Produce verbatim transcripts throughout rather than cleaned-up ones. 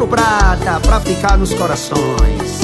Ouro Prata, pra ficar nos corações.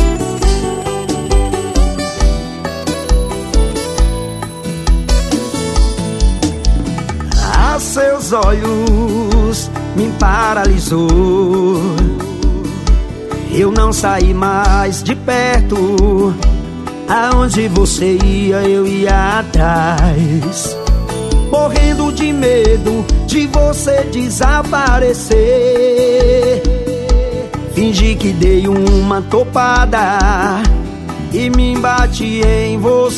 A seus olhos me paralisou, eu não saí mais de perto. Aonde você ia, eu ia atrás, morrendo de medo de você desaparecer. Fingi que dei uma topada e me embati em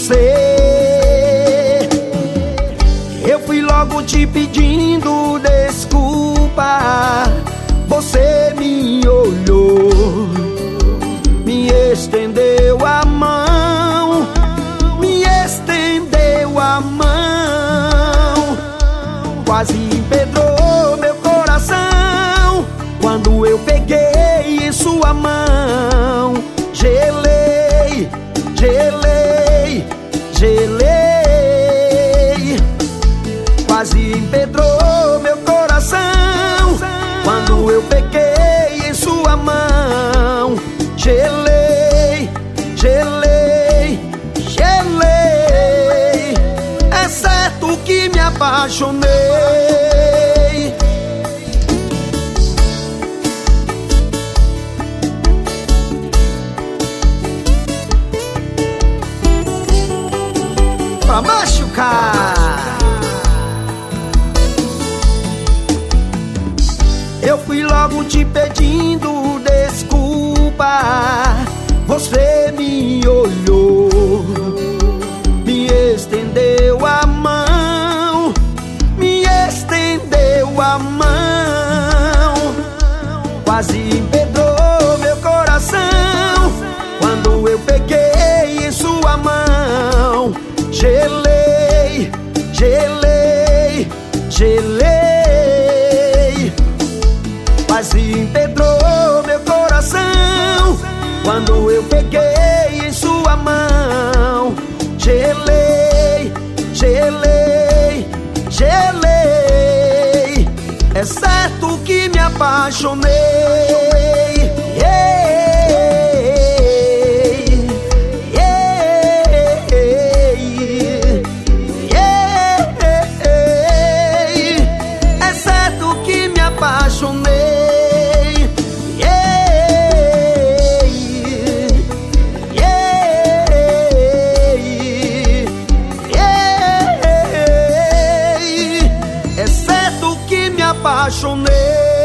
você. Eu fui logo te pedindo desculpa, você me olhou, me estendeu a mão, me estendeu a mão, quase empedrou meu coração. Quando eu peguei em sua mão, gelei, gelei, gelei, quase empedrou meu coração. Quando eu peguei em sua mão, gelei, gelei, gelei. É certo que me apaixonei. Pra machucar, eu fui logo te pedindo desculpa, você me olhou, me estendeu a mão, me estendeu a mão, quase empedrou meu coração. Quando eu peguei em sua mão, gelei, gelei, gelei, quase empedrou meu coração. Quando eu peguei em sua mão, gelei, gelei, gelei. É certo que me apaixonei. Yeah. Apaixonei, yeah, yeah, yeah. É certo que me apaixonei.